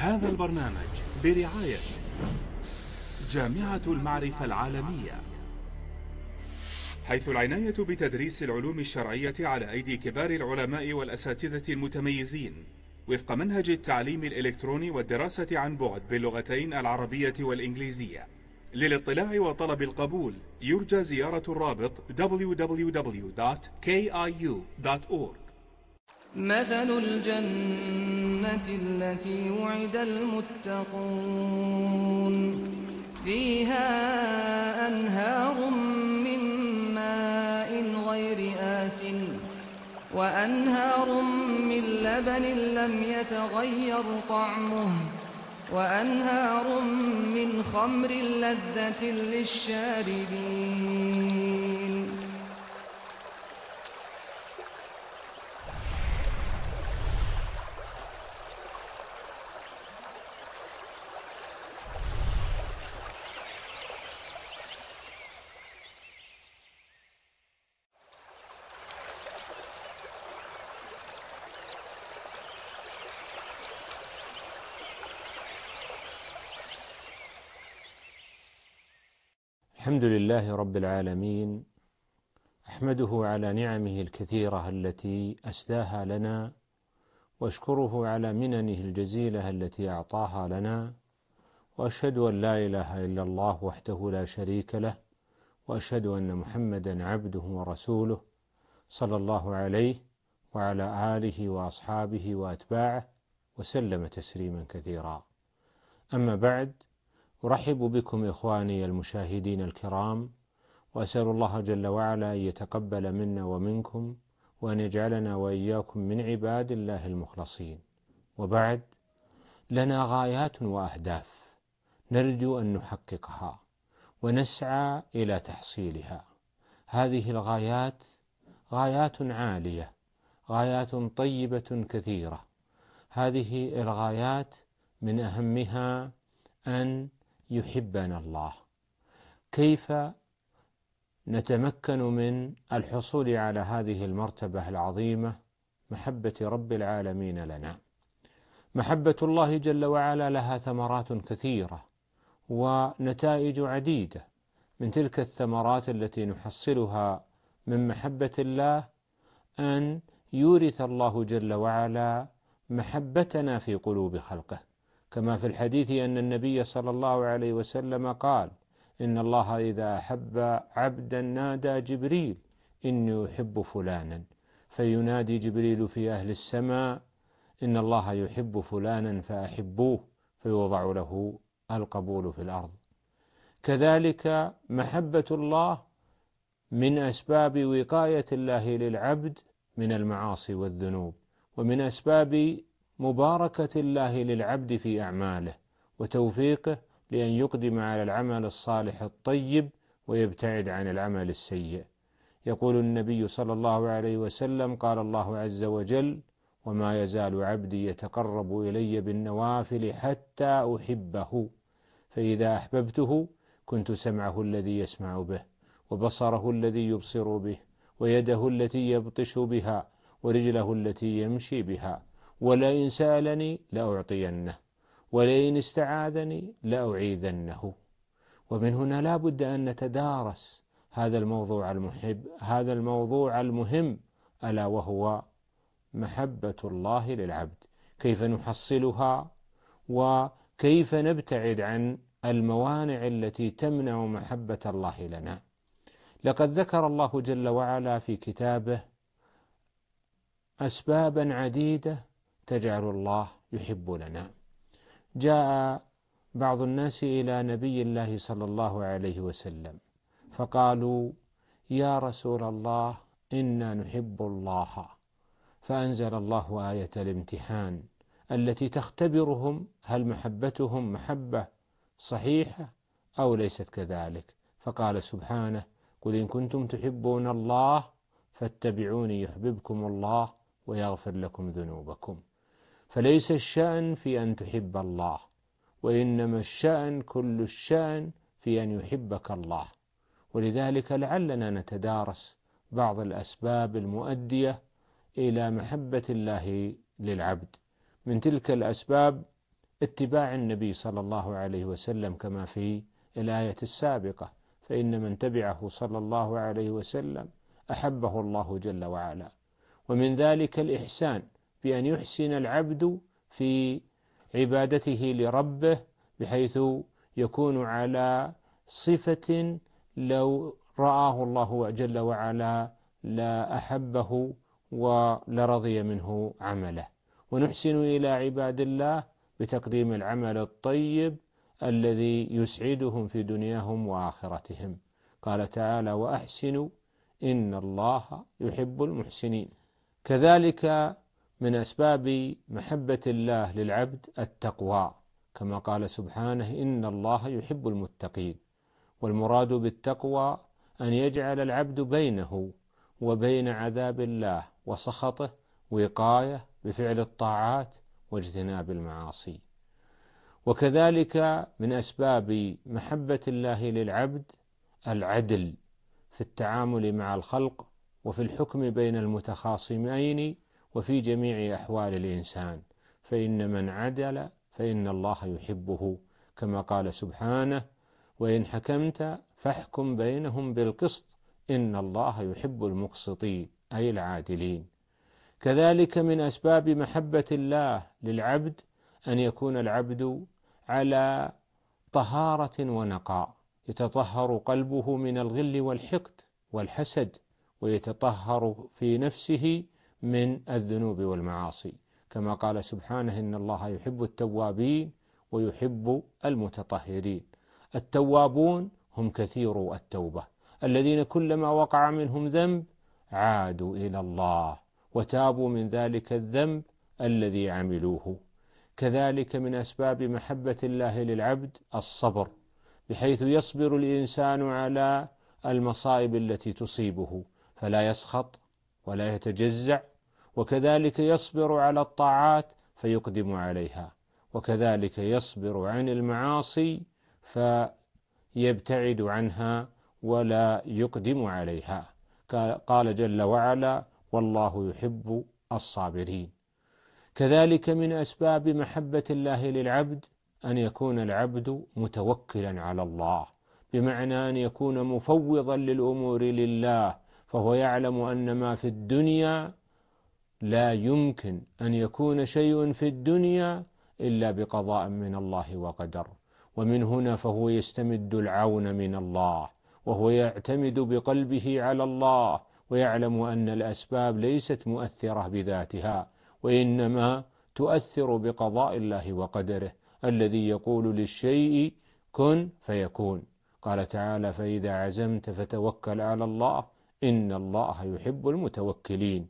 هذا البرنامج برعاية جامعة المعرفة العالمية، حيث العناية بتدريس العلوم الشرعية على أيدي كبار العلماء والأساتذة المتميزين وفق منهج التعليم الإلكتروني والدراسة عن بعد باللغتين العربية والإنجليزية. للاطلاع وطلب القبول يرجى زيارة الرابط www.kiu.org. مثل الجنة التي وعد المتقون فيها أنهار من ماء غير آسن وأنهار من لبن لم يتغير طعمه وأنهار من خمر لذة للشاربين. الحمد لله رب العالمين، أحمده على نعمه الكثيرة التي أسداها لنا، وأشكره على مننه الجزيلة التي أعطاها لنا، وأشهد أن لا إله إلا الله وحده لا شريك له، وأشهد أن محمدا عبده ورسوله صلى الله عليه وعلى آله وأصحابه وأتباعه وسلم تسليما كثيرا. أما بعد، أرحب بكم إخواني المشاهدين الكرام، وأسأل الله جل وعلا أن يتقبل منا ومنكم، وأن يجعلنا وإياكم من عباد الله المخلصين. وبعد، لنا غايات وأهداف نرجو أن نحققها ونسعى إلى تحصيلها. هذه الغايات غايات عالية، غايات طيبة كثيرة. هذه الغايات من أهمها أن يحبنا الله. كيف نتمكن من الحصول على هذه المرتبة العظيمة، محبة رب العالمين لنا؟ محبة الله جل وعلا لها ثمرات كثيرة ونتائج عديدة. من تلك الثمرات التي نحصلها من محبة الله أن يورث الله جل وعلا محبتنا في قلوب خلقه، كما في الحديث أن النبي صلى الله عليه وسلم قال: إن الله إذا أحب عبدا نادى جبريل إني أحب فلانا، فينادي جبريل في أهل السماء: إن الله يحب فلانا فأحبوه، فيوضع له القبول في الأرض. كذلك محبة الله من أسباب وقاية الله للعبد من المعاصي والذنوب، ومن أسباب مباركة الله للعبد في أعماله وتوفيقه لأن يقدم على العمل الصالح الطيب ويبتعد عن العمل السيء. يقول النبي صلى الله عليه وسلم: قال الله عز وجل: وما يزال عبدي يتقرب إلي بالنوافل حتى أحبه، فإذا أحببته كنت سمعه الذي يسمع به، وبصره الذي يبصر به، ويده التي يبطش بها، ورجله التي يمشي بها، ولئن سألني لأعطينه، ولئن استعاذني لأعيذنه. ومن هنا لا بد أن نتدارس هذا الموضوع المهم، ألا وهو محبة الله للعبد. كيف نحصلها، وكيف نبتعد عن الموانع التي تمنع محبة الله لنا. لقد ذكر الله جل وعلا في كتابه أسبابا عديدة تجعل الله يحب لنا. جاء بعض الناس إلى نبي الله صلى الله عليه وسلم فقالوا: يا رسول الله، إنا نحب الله. فأنزل الله آية الامتحان التي تختبرهم هل محبتهم محبة صحيحة أو ليست كذلك. فقال سبحانه: قل إن كنتم تحبون الله فاتبعوني يحببكم الله ويغفر لكم ذنوبكم. فليس الشأن في أن تحب الله، وإنما الشأن كل الشأن في أن يحبك الله. ولذلك لعلنا نتدارس بعض الأسباب المؤدية إلى محبة الله للعبد. من تلك الأسباب اتباع النبي صلى الله عليه وسلم كما في الآية السابقة، فإن من تبعه صلى الله عليه وسلم أحبه الله جل وعلا. ومن ذلك الإحسان بأن يحسن العبد في عبادته لربه، بحيث يكون على صفة لو رآه الله جل وعلا لا أحبه ولرضي منه عمله. ونحسن إلى عباد الله بتقديم العمل الطيب الذي يسعدهم في دنياهم وآخرتهم. قال تعالى: وأحسنوا إن الله يحب المحسنين. كذلك من أسباب محبة الله للعبد التقوى، كما قال سبحانه: إن الله يحب المتقين. والمراد بالتقوى أن يجعل العبد بينه وبين عذاب الله وسخطه وقاية بفعل الطاعات واجتناب المعاصي. وكذلك من أسباب محبة الله للعبد العدل في التعامل مع الخلق وفي الحكم بين المتخاصمين وفي جميع أحوال الإنسان، فإن من عدل فإن الله يحبه، كما قال سبحانه: وإن حكمت فاحكم بينهم بالقسط إن الله يحب المقسطين، أي العادلين. كذلك من أسباب محبة الله للعبد أن يكون العبد على طهارة ونقاء، يتطهر قلبه من الغل والحقد والحسد، ويتطهر في نفسه من الذنوب والمعاصي، كما قال سبحانه: إن الله يحب التوابين ويحب المتطهرين. التوابون هم كثيرو التوبة، الذين كلما وقع منهم ذنب عادوا إلى الله وتابوا من ذلك الذنب الذي عملوه. كذلك من أسباب محبة الله للعبد الصبر، بحيث يصبر الإنسان على المصائب التي تصيبه فلا يسخط ولا يتجزع، وكذلك يصبر على الطاعات فيقدم عليها، وكذلك يصبر عن المعاصي فيبتعد عنها ولا يقدم عليها. قال جل وعلا: والله يحب الصابرين. كذلك من أسباب محبة الله للعبد أن يكون العبد متوكلا على الله، بمعنى أن يكون مفوضا للأمور لله، فهو يعلم أن ما في الدنيا لا يمكن أن يكون شيء في الدنيا إلا بقضاء من الله وقدر، ومن هنا فهو يستمد العون من الله، وهو يعتمد بقلبه على الله، ويعلم أن الأسباب ليست مؤثرة بذاتها، وإنما تؤثر بقضاء الله وقدره الذي يقول للشيء كن فيكون. قال تعالى: فإذا عزمت فتوكل على الله إن الله يحب المتوكلين.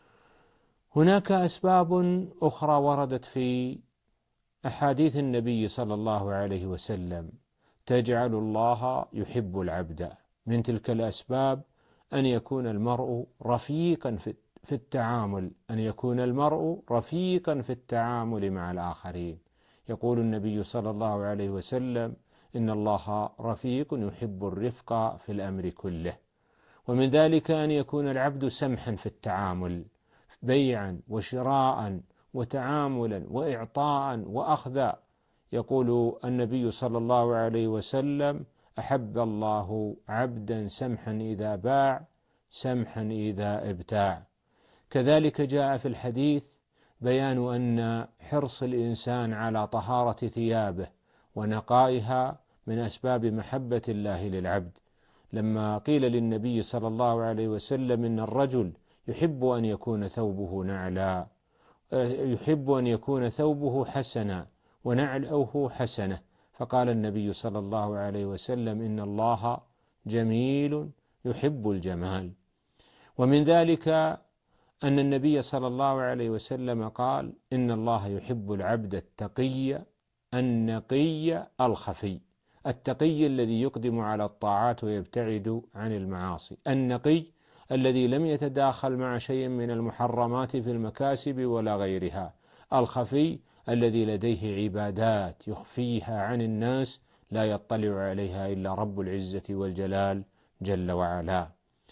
هناك أسباب أخرى وردت في أحاديث النبي صلى الله عليه وسلم تجعل الله يحب العبد. من تلك الأسباب أن يكون المرء رفيقا في التعامل، أن يكون المرء رفيقا في التعامل مع الآخرين. يقول النبي صلى الله عليه وسلم: إن الله رفيق يحب الرفق في الأمر كله. ومن ذلك أن يكون العبد سمحا في التعامل، بيعا وشراء وتعاملا وإعطاء وأخذا. يقول النبي صلى الله عليه وسلم: أحب الله عبدا سمحا إذا باع سمحا إذا ابتاع. كذلك جاء في الحديث بيان أن حرص الإنسان على طهارة ثيابه ونقائها من أسباب محبة الله للعبد، لما قيل للنبي صلى الله عليه وسلم: إن الرجل يحب أن يكون ثوبه نعلا، يحب أن يكون ثوبه حسنا ونعله حسنة، فقال النبي صلى الله عليه وسلم: إن الله جميل يحب الجمال. ومن ذلك أن النبي صلى الله عليه وسلم قال: إن الله يحب العبد التقي النقي الخفي. التقي الذي يقدم على الطاعات ويبتعد عن المعاصي، النقي الذي لم يتداخل مع شيء من المحرمات في المكاسب ولا غيرها، الخفي الذي لديه عبادات يخفيها عن الناس لا يطلع عليها إلا رب العزة والجلال جل وعلا.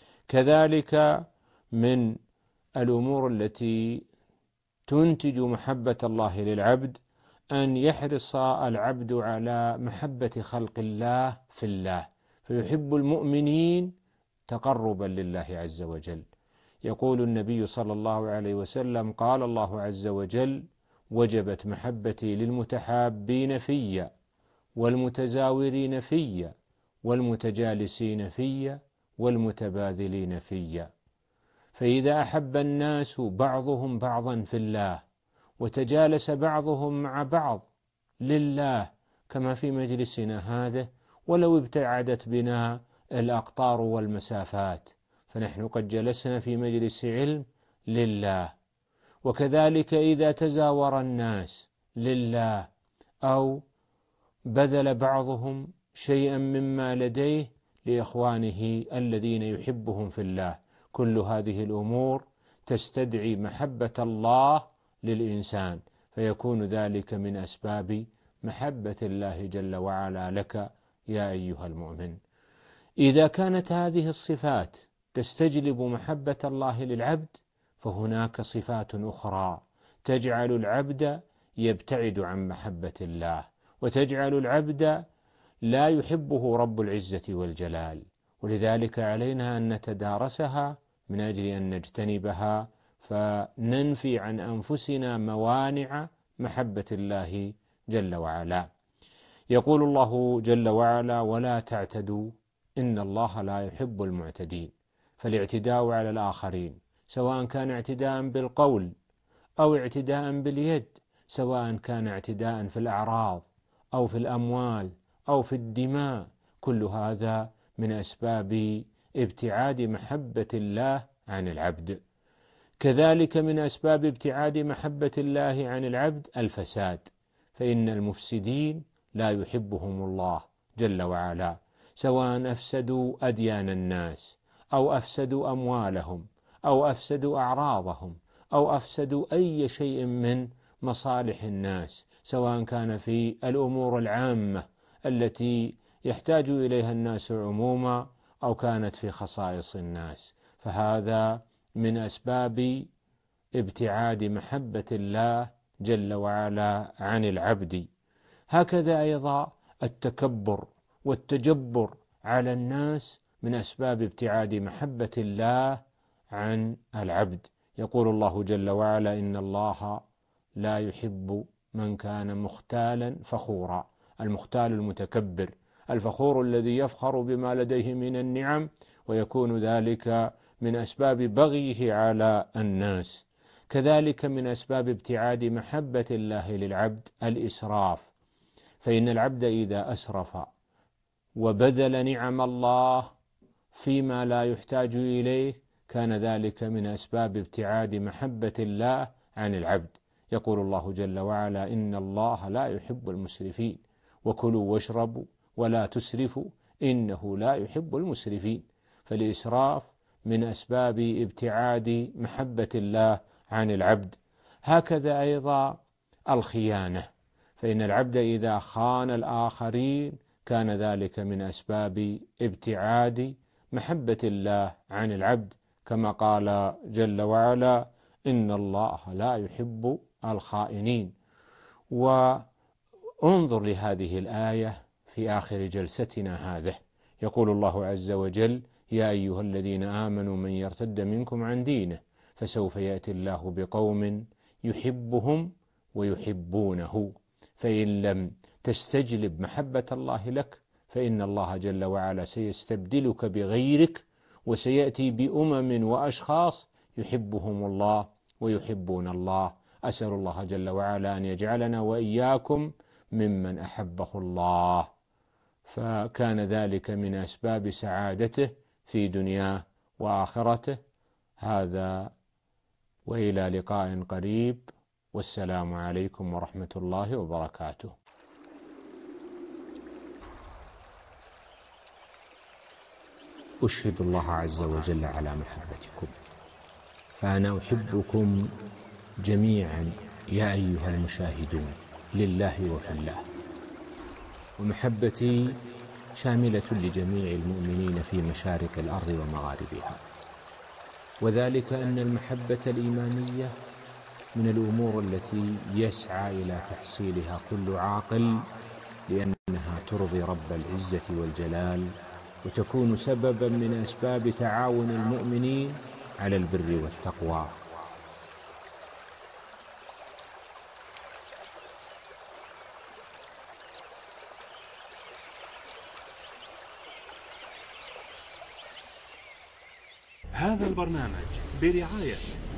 كذلك من الأمور التي تنتج محبة الله للعبد أن يحرص العبد على محبة خلق الله في الله، فيحب المؤمنين تقربا لله عز وجل. يقول النبي صلى الله عليه وسلم: قال الله عز وجل: وجبت محبتي للمتحابين في والمتزاورين في والمتجالسين في والمتباذلين في. فإذا أحب الناس بعضهم بعضا في الله وتجالس بعضهم مع بعض لله كما في مجلسنا هذا، ولو ابتعدت بنا الأقطار والمسافات، فنحن قد جلسنا في مجلس علم لله. وكذلك إذا تزاور الناس لله أو بذل بعضهم شيئا مما لديه لإخوانه الذين يحبهم في الله، كل هذه الأمور تستدعي محبة الله للإنسان، فيكون ذلك من أسباب محبة الله جل وعلا لك يا أيها المؤمن. إذا كانت هذه الصفات تستجلب محبة الله للعبد، فهناك صفات أخرى تجعل العبد يبتعد عن محبة الله، وتجعل العبد لا يحبه رب العزة والجلال، ولذلك علينا أن نتدارسها من أجل أن نجتنبها، فننفي عن أنفسنا موانع محبة الله جل وعلا. يقول الله جل وعلا: ولا تعتدوا إن الله لا يحب المعتدين. فالاعتداء على الآخرين سواء كان اعتداء بالقول أو اعتداء باليد، سواء كان اعتداء في الأعراض أو في الأموال أو في الدماء، كل هذا من أسباب ابتعاد محبة الله عن العبد. كذلك من أسباب ابتعاد محبة الله عن العبد الفساد، فإن المفسدين لا يحبهم الله جل وعلا، سواء أفسدوا أديان الناس أو أفسدوا أموالهم أو أفسدوا أعراضهم أو أفسدوا أي شيء من مصالح الناس، سواء كان في الأمور العامة التي يحتاج إليها الناس عموما أو كانت في خصائص الناس، فهذا من أسباب ابتعاد محبة الله جل وعلا عن العبد. هكذا أيضا التكبر والتجبر على الناس من أسباب ابتعاد محبة الله عن العبد. يقول الله جل وعلا: إن الله لا يحب من كان مختالا فخورا. المختال المتكبر، الفخور الذي يفخر بما لديه من النعم، ويكون ذلك من أسباب بغيه على الناس. كذلك من أسباب ابتعاد محبة الله للعبد الإسراف، فإن العبد إذا أسرف وبذل نعم الله فيما لا يحتاج إليه كان ذلك من أسباب ابتعاد محبة الله عن العبد. يقول الله جل وعلا: إن الله لا يحب المسرفين وكلوا واشربوا ولا تسرفوا إنه لا يحب المسرفين. فالإسراف من أسباب ابتعاد محبة الله عن العبد. هكذا أيضا الخيانة، فإن العبد إذا خان الآخرين كان ذلك من أسباب ابتعاد محبة الله عن العبد، كما قال جل وعلا: إن الله لا يحب الخائنين. وانظر لهذه الآية في آخر جلستنا هذه، يقول الله عز وجل: يا أيها الذين آمنوا من يرتد منكم عن دينه فسوف يأتي الله بقوم يحبهم ويحبونه. فإن لم تستجلب محبة الله لك فإن الله جل وعلا سيستبدلك بغيرك، وسيأتي بأمم وأشخاص يحبهم الله ويحبون الله. أسأل الله جل وعلا أن يجعلنا وإياكم ممن أحبه الله، فكان ذلك من أسباب سعادته في دنياه وآخرته. هذا وإلى لقاء قريب، والسلام عليكم ورحمة الله وبركاته. أشهد الله عز وجل على محبتكم، فأنا أحبكم جميعا يا أيها المشاهدون لله وفي الله، ومحبتي شاملة لجميع المؤمنين في مشارق الأرض ومغاربها، وذلك أن المحبة الإيمانية من الأمور التي يسعى إلى تحصيلها كل عاقل، لأنها ترضي رب العزة والجلال وتكون سببا من أسباب تعاون المؤمنين على البر والتقوى. هذا البرنامج برعاية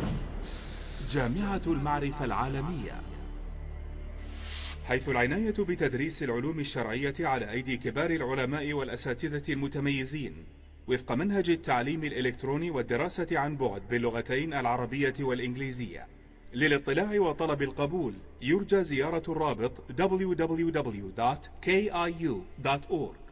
جامعة المعرفة العالمية، حيث العناية بتدريس العلوم الشرعية على أيدي كبار العلماء والأساتذة المتميزين وفق منهج التعليم الإلكتروني والدراسة عن بعد باللغتين العربية والإنجليزية. للاطلاع وطلب القبول يرجى زيارة الرابط www.kiu.org.